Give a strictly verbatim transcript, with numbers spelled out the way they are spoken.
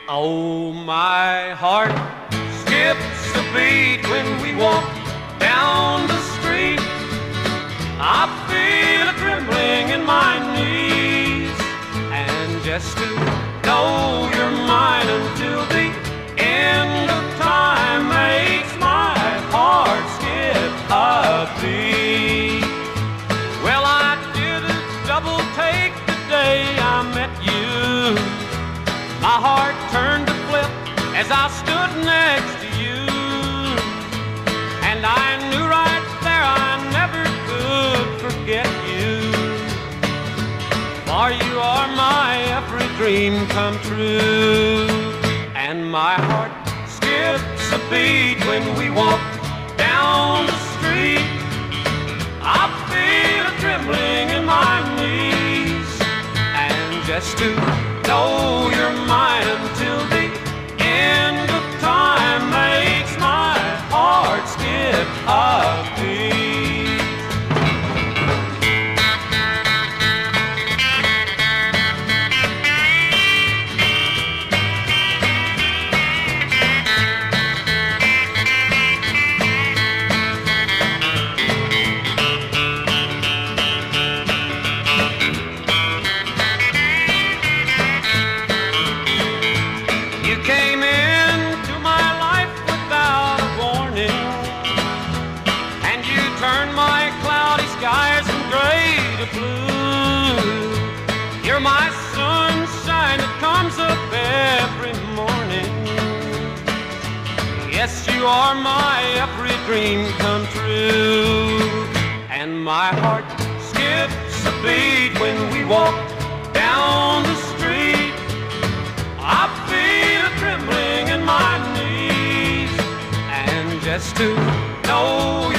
Oh, my heart skips a beat when we walk down the street. I feel a trembling in my knees, and just to know you're mine until the end of time makes my heart skip a beat. Well, I did a double take the day I met you. My heart turned to flip as I stood next to you, and I knew right there I never could forget you. For you are my every dream come true, and my heart skips a beat when we walk down the street. I feel a trembling in my knees, and just to know you're mine until the end of time makes my heart skip a beat. You came into my life without a warning, and you turned my cloudy skies from gray to blue. You're my sunshine that comes up every morning. Yes, you are my every dream come true, and my heart skips a beat when we walk down the street. I feel a trembling in my knees, and just to know